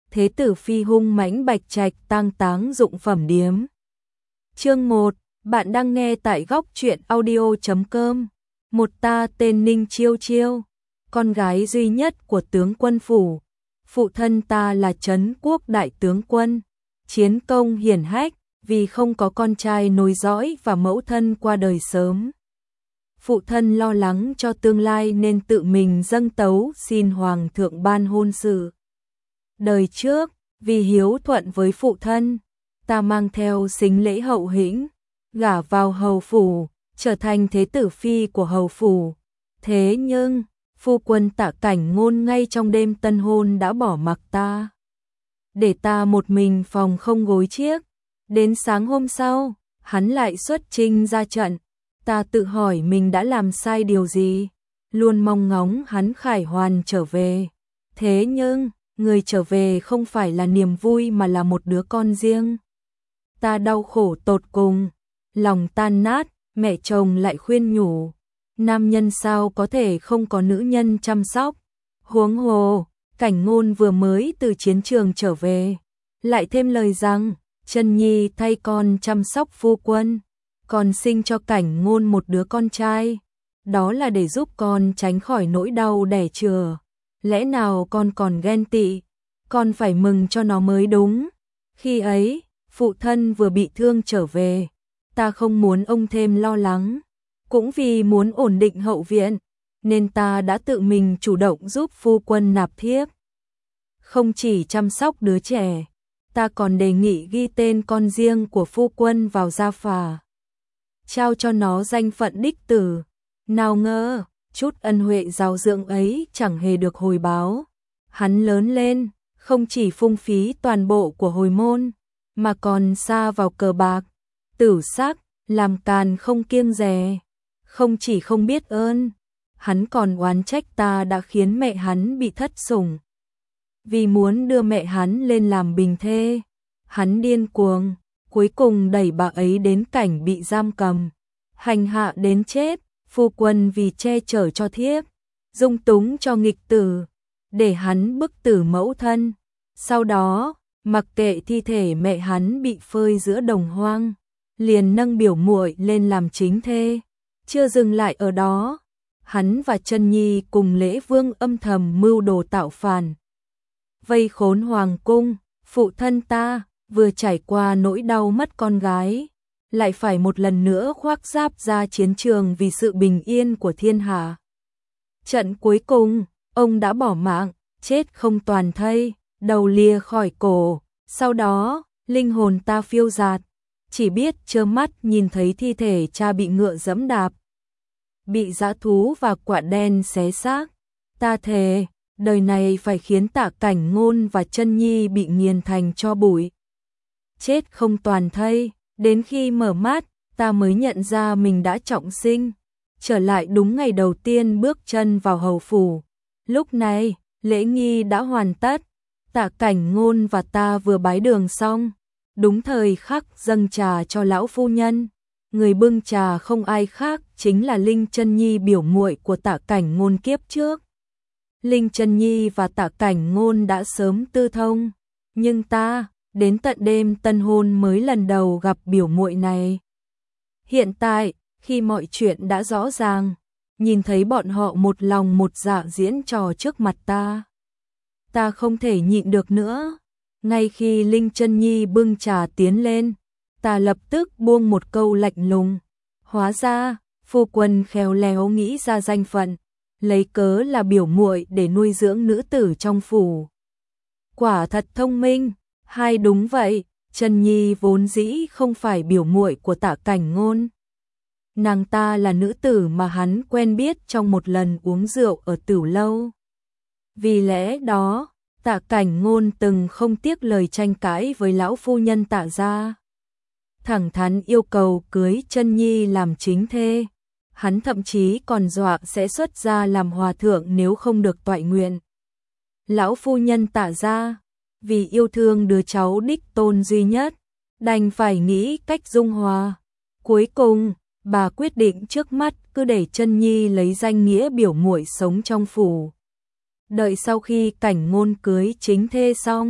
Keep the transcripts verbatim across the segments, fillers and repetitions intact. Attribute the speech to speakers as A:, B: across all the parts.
A: Thế tử phi hung mãnh bạch trạch tang táng dụng phẩm điếm. Chương một, bạn đang nghe tại góc truyện audio chấm com. Một ta tên Ninh Chiêu Chiêu, con gái duy nhất của tướng quân phủ. Phụ thân ta là Trấn Quốc đại tướng quân, chiến công hiển hách, vì không có con trai nối dõi và mẫu thân qua đời sớm. Phụ thân lo lắng cho tương lai nên tự mình dâng tấu xin hoàng thượng ban hôn sự. Đời trước, vì hiếu thuận với phụ thân, ta mang theo sính lễ hậu hĩnh, gả vào hầu phủ, trở thành thế tử phi của hầu phủ. Thế nhưng, phu quân Tạ Cảnh Ngôn ngay trong đêm tân hôn đã bỏ mặc ta, để ta một mình phòng không gối chiếc. Đến sáng hôm sau, hắn lại xuất chinh ra trận. Ta tự hỏi mình đã làm sai điều gì, luôn mong ngóng hắn khải hoàn trở về. Thế nhưng, người trở về không phải là niềm vui mà là một đứa con riêng. Ta đau khổ tột cùng, lòng tan nát, mẹ chồng lại khuyên nhủ. Nam nhân sao có thể không có nữ nhân chăm sóc. Huống hồ, Cảnh Ngôn vừa mới từ chiến trường trở về, lại thêm lời rằng Chân Nhi thay con chăm sóc phu quân, còn sinh cho Cảnh Ngôn một đứa con trai. Đó là để giúp con tránh khỏi nỗi đau đẻ chừa. Lẽ nào con còn ghen tị, con phải mừng cho nó mới đúng. Khi ấy, phụ thân vừa bị thương trở về, ta không muốn ông thêm lo lắng, cũng vì muốn ổn định hậu viện, nên ta đã tự mình chủ động giúp phu quân nạp thiếp. Không chỉ chăm sóc đứa trẻ, ta còn đề nghị ghi tên con riêng của phu quân vào gia phả, trao cho nó danh phận đích tử. Nào ngờ, chút ân huệ giáo dưỡng ấy chẳng hề được hồi báo. Hắn lớn lên, không chỉ phung phí toàn bộ của hồi môn, mà còn sa vào cờ bạc, tử sắc, làm càn không kiêng dè. Không chỉ không biết ơn, hắn còn oán trách ta đã khiến mẹ hắn bị thất sủng. Vì muốn đưa mẹ hắn lên làm bình thê, hắn điên cuồng, cuối cùng đẩy bà ấy đến cảnh bị giam cầm, hành hạ đến chết. Phu quân vì che chở cho thiếp, dung túng cho nghịch tử, để hắn bức tử mẫu thân. Sau đó, mặc kệ thi thể mẹ hắn bị phơi giữa đồng hoang, liền nâng biểu muội lên làm chính thê. Chưa dừng lại ở đó, hắn và Chân Nhi cùng Lễ Vương âm thầm mưu đồ tạo phản, vây khốn hoàng cung. Phụ thân ta vừa trải qua nỗi đau mất con gái, lại phải một lần nữa khoác giáp ra chiến trường vì sự bình yên của thiên hạ. Trận cuối cùng, ông đã bỏ mạng, chết không toàn thây, đầu lìa khỏi cổ. Sau đó, linh hồn ta phiêu dạt, chỉ biết trơ mắt nhìn thấy thi thể cha bị ngựa giẫm đạp, bị dã thú và quả đen xé xác. Ta thề, đời này phải khiến Tạ Cảnh Ngôn và Chân Nhi bị nghiền thành tro bụi, chết không toàn thây. Đến khi mở mắt, ta mới nhận ra mình đã trọng sinh, trở lại đúng ngày đầu tiên bước chân vào hầu phủ. Lúc này, lễ nghi đã hoàn tất, Tạ Cảnh Ngôn và ta vừa bái đường xong, đúng thời khắc dâng trà cho lão phu nhân. Người bưng trà không ai khác chính là Linh Chân Nhi, biểu muội của Tạ Cảnh Ngôn kiếp trước. Linh Chân Nhi và Tạ Cảnh Ngôn đã sớm tư thông, nhưng ta đến tận đêm tân hôn mới lần đầu gặp biểu muội này. Hiện tại, khi mọi chuyện đã rõ ràng, nhìn thấy bọn họ một lòng một dạ diễn trò trước mặt ta, ta không thể nhịn được nữa. Ngay khi Linh Chân Nhi bưng trà tiến lên, ta lập tức buông một câu lạnh lùng. Hóa ra, phu quân khéo léo nghĩ ra danh phận, lấy cớ là biểu muội để nuôi dưỡng nữ tử trong phủ. Quả thật thông minh. Hai đúng vậy, Chân Nhi vốn dĩ không phải biểu muội của Tạ Cảnh Ngôn. Nàng ta là nữ tử mà hắn quen biết trong một lần uống rượu ở Tửu Lâu. Vì lẽ đó, Tạ Cảnh Ngôn từng không tiếc lời tranh cãi với lão phu nhân Tạ gia, thẳng thắn yêu cầu cưới Chân Nhi làm chính thê. Hắn thậm chí còn dọa sẽ xuất gia làm hòa thượng nếu không được toại nguyện. Lão phu nhân Tạ gia, vì yêu thương đứa cháu đích tôn duy nhất, đành phải nghĩ cách dung hòa. Cuối cùng, bà quyết định trước mắt cứ để Chân Nhi lấy danh nghĩa biểu muội sống trong phủ. Đợi sau khi Cảnh Ngôn cưới chính thê xong,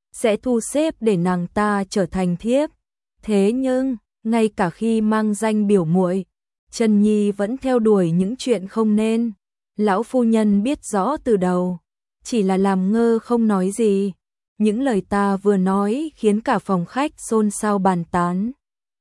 A: sẽ thu xếp để nàng ta trở thành thiếp. Thế nhưng, ngay cả khi mang danh biểu muội, Chân Nhi vẫn theo đuổi những chuyện không nên. Lão phu nhân biết rõ từ đầu, chỉ là làm ngơ không nói gì. Những lời ta vừa nói khiến cả phòng khách xôn xao bàn tán.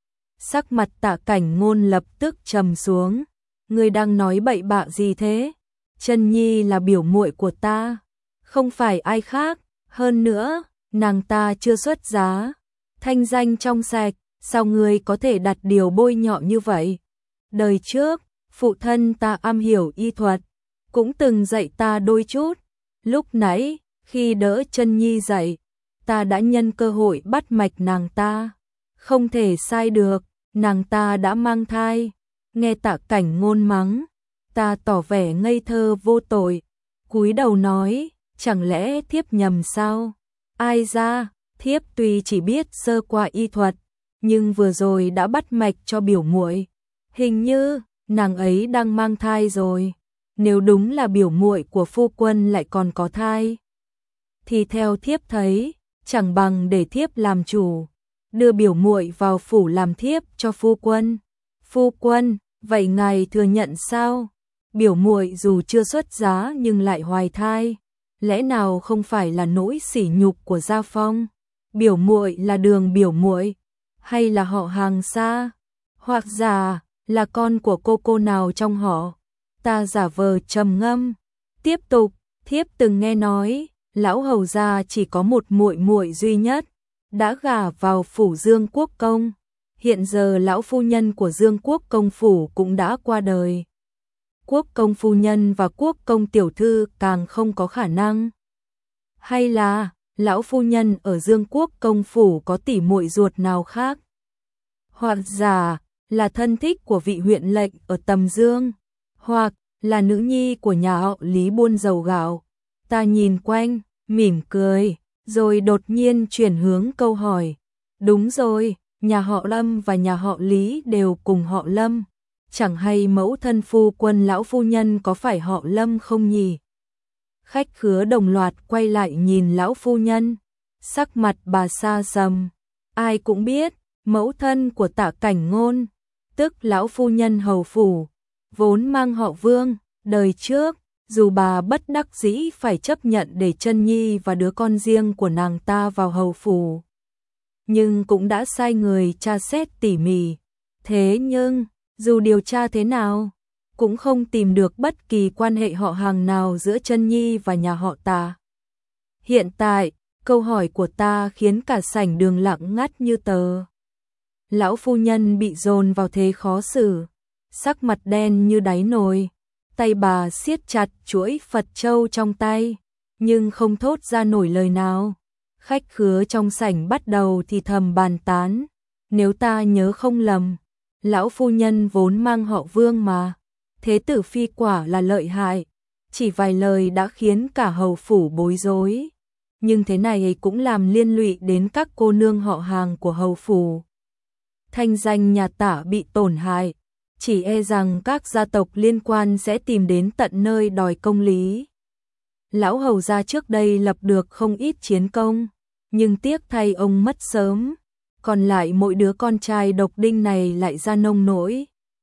A: Sắc mặt Tạ Cảnh Ngôn lập tức trầm xuống. Ngươi đang nói bậy bạ gì thế? Chân Nhi là biểu muội của ta, không phải ai khác. Hơn nữa, nàng ta chưa xuất giá, thanh danh trong sạch, sao ngươi có thể đặt điều bôi nhọ như vậy? Đời trước, phụ thân ta am hiểu y thuật, cũng từng dạy ta đôi chút. Lúc nãy, khi đỡ Chân Nhi dậy, ta đã nhân cơ hội bắt mạch nàng ta. Không thể sai được, nàng ta đã mang thai. Nghe Tạ Cảnh Ngôn mắng, ta tỏ vẻ ngây thơ vô tội, cúi đầu nói, chẳng lẽ thiếp nhầm sao? Ai ra, thiếp tuy chỉ biết sơ qua y thuật, nhưng vừa rồi đã bắt mạch cho biểu muội, hình như nàng ấy đang mang thai rồi. Nếu đúng là biểu muội của phu quân lại còn có thai, thì theo thiếp thấy, chẳng bằng để thiếp làm chủ, đưa biểu muội vào phủ làm thiếp cho phu quân. Phu quân, vậy ngài thừa nhận sao? Biểu muội dù chưa xuất giá nhưng lại hoài thai, lẽ nào không phải là nỗi sỉ nhục của gia phong? Biểu muội là Đường biểu muội, hay là họ hàng xa, hoặc giả là con của cô cô nào trong họ? Ta giả vờ trầm ngâm, tiếp tục, thiếp từng nghe nói, lão hầu gia chỉ có một muội muội duy nhất, đã gả vào phủ Dương Quốc công. Hiện giờ lão phu nhân của Dương Quốc công phủ cũng đã qua đời. Quốc công phu nhân và quốc công tiểu thư càng không có khả năng. Hay là lão phu nhân ở Dương Quốc công phủ có tỷ muội ruột nào khác? Hoặc giả là thân thích của vị huyện lệnh ở Tầm Dương, hoặc là nữ nhi của nhà họ Lý buôn dầu gạo. Ta nhìn quanh, mỉm cười, rồi đột nhiên chuyển hướng câu hỏi. Đúng rồi, nhà họ Lâm và nhà họ Lý đều cùng họ Lâm. Chẳng hay mẫu thân phu quân lão phu nhân có phải họ Lâm không nhỉ? Khách khứa đồng loạt quay lại nhìn lão phu nhân, sắc mặt bà xa sầm. Ai cũng biết, mẫu thân của Tạ Cảnh Ngôn, tức lão phu nhân hầu phủ, vốn mang họ Vương. Đời trước, dù bà bất đắc dĩ phải chấp nhận để Chân Nhi và đứa con riêng của nàng ta vào hầu phủ, nhưng cũng đã sai người tra xét tỉ mỉ. Thế nhưng, dù điều tra thế nào, cũng không tìm được bất kỳ quan hệ họ hàng nào giữa Chân Nhi và nhà họ Tạ. Hiện tại, câu hỏi của ta khiến cả sảnh đường lặng ngắt như tờ. Lão phu nhân bị dồn vào thế khó xử, sắc mặt đen như đáy nồi, tay bà siết chặt chuỗi Phật châu trong tay, nhưng không thốt ra nổi lời nào. Khách khứa trong sảnh bắt đầu thì thầm bàn tán, nếu ta nhớ không lầm, lão phu nhân vốn mang họ Vương mà, thế tử phi quả là lợi hại, chỉ vài lời đã khiến cả hầu phủ bối rối, nhưng thế này cũng làm liên lụy đến các cô nương họ hàng của hầu phủ. Thanh danh nhà Tạ bị tổn hại, chỉ e rằng các gia tộc liên quan sẽ tìm đến tận nơi đòi công lý. Lão hầu gia trước đây lập được không ít chiến công, nhưng tiếc thay ông mất sớm, còn lại mỗi đứa con trai độc đinh này lại ra nông nỗi.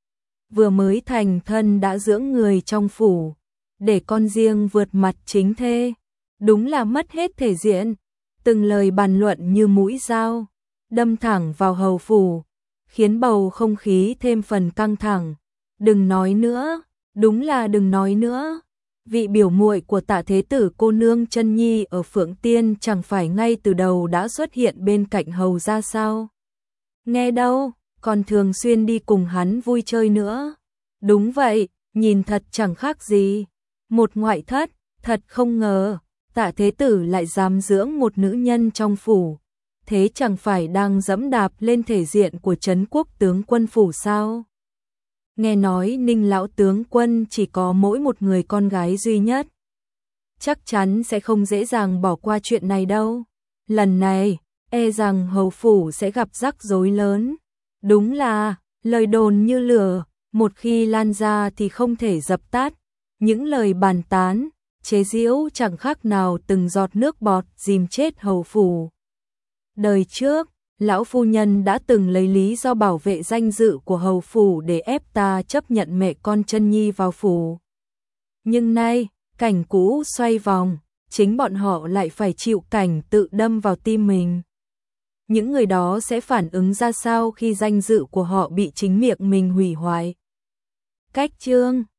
A: Vừa mới thành thân đã dưỡng người trong phủ, để con riêng vượt mặt chính thê, đúng là mất hết thể diện. Từng lời bàn luận như mũi dao, đâm thẳng vào hầu phủ, khiến bầu không khí thêm phần căng thẳng. Đừng nói nữa, đúng là đừng nói nữa. Vị biểu muội của Tạ thế tử cô nương Chân Nhi ở Phượng Tiên chẳng phải ngay từ đầu đã xuất hiện bên cạnh hầu gia sao? Nghe đâu, còn thường xuyên đi cùng hắn vui chơi nữa. Đúng vậy, nhìn thật chẳng khác gì một ngoại thất, thật không ngờ Tạ thế tử lại dám dưỡng một nữ nhân trong phủ. Thế chẳng phải đang dẫm đạp lên thể diện của Trấn Quốc tướng quân phủ sao? Nghe nói Ninh lão tướng quân chỉ có mỗi một người con gái duy nhất, chắc chắn sẽ không dễ dàng bỏ qua chuyện này đâu. Lần này, e rằng hầu phủ sẽ gặp rắc rối lớn. Đúng là, lời đồn như lửa, một khi lan ra thì không thể dập tắt. Những lời bàn tán, chế giễu chẳng khác nào từng giọt nước bọt dìm chết hầu phủ. Đời trước, lão phu nhân đã từng lấy lý do bảo vệ danh dự của hầu phủ để ép ta chấp nhận mẹ con chân nhi vào phủ. Nhưng nay, cảnh cũ xoay vòng, chính bọn họ lại phải chịu cảnh tự đâm vào tim mình. Những người đó sẽ phản ứng ra sao khi danh dự của họ bị chính miệng mình hủy hoại? Cách chương